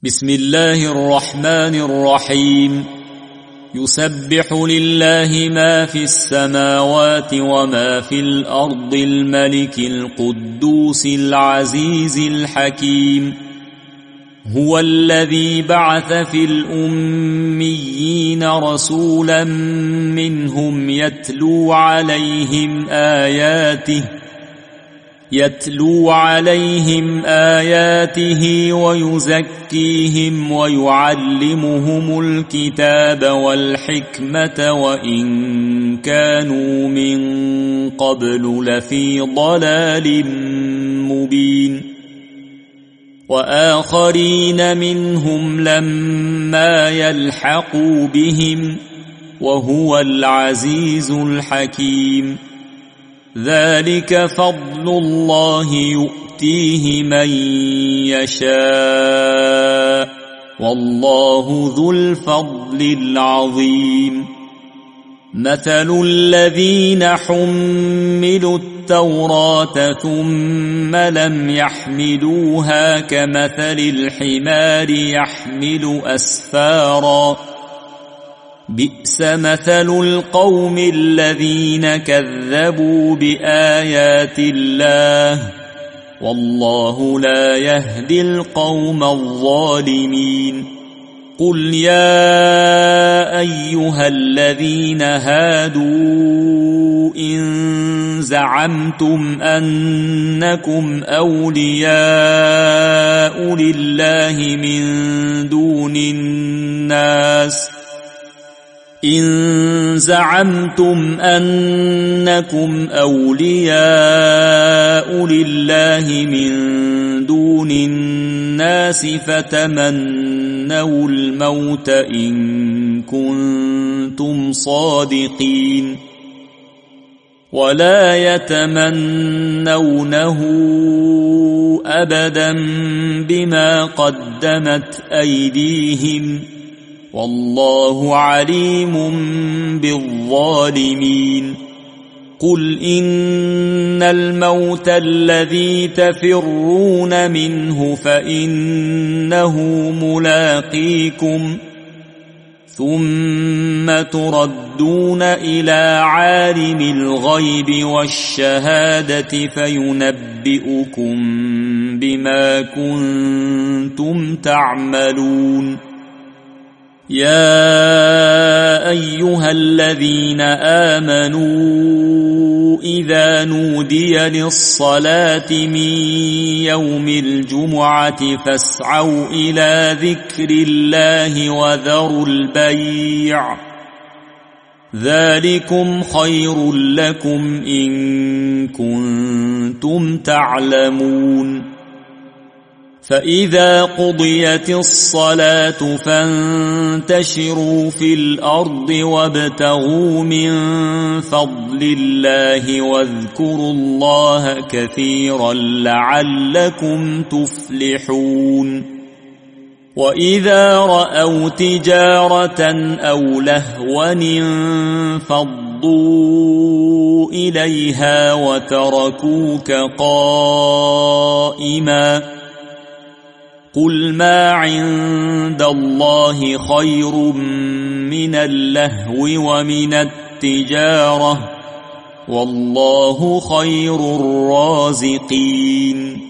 بسم الله الرحمن الرحيم. يسبح لله ما في السماوات وما في الأرض الملك القدوس العزيز الحكيم. هو الذي بعث في الأميين رسولا منهم يتلو عليهم آياته ويزكيهم ويعلمهم الكتاب والحكمة وإن كانوا من قبل لفي ضلال مبين. وآخرين منهم لما يلحقوا بهم وهو العزيز الحكيم. ذلك فضل الله يؤتيه من يشاء والله ذو الفضل العظيم. مثل الذين حملوا التوراة ثم لم يحملوها كمثل الحمار يحمل أسفارا. بئس مثل القوم الذين كذبوا بآيات الله والله لا يهدي القوم الظالمين. قل يا أيها الذين هادوا إن زعمتم أنكم أولياء لله من دون الناس فتمنوا الموت إن كنتم صادقين ولا يتمنونه أبدا بما قدمت أيديهم والله عليم بالظالمين. قل إن الموت الذي تفرون منه فإنه ملاقيكم ثم تردون إلى عالم الغيب والشهادة فينبئكم بما كنتم تعملون. يا أيها الذين آمنوا إذا نودي للصلاة من يوم الجمعة فاسعوا إلى ذكر الله وذروا البيع ذلكم خير لكم إن كنتم تعلمون. فإذا قضيت الصلاة فانتشروا في الأرض وابتغوا من فضل الله واذكروا الله كثيرا لعلكم تفلحون. وإذا رأوا تجارة أو لهوا انفضوا إليها وتركوك قائما. قل ما عند الله خير من اللهو ومن التجارة والله خير الرازقين.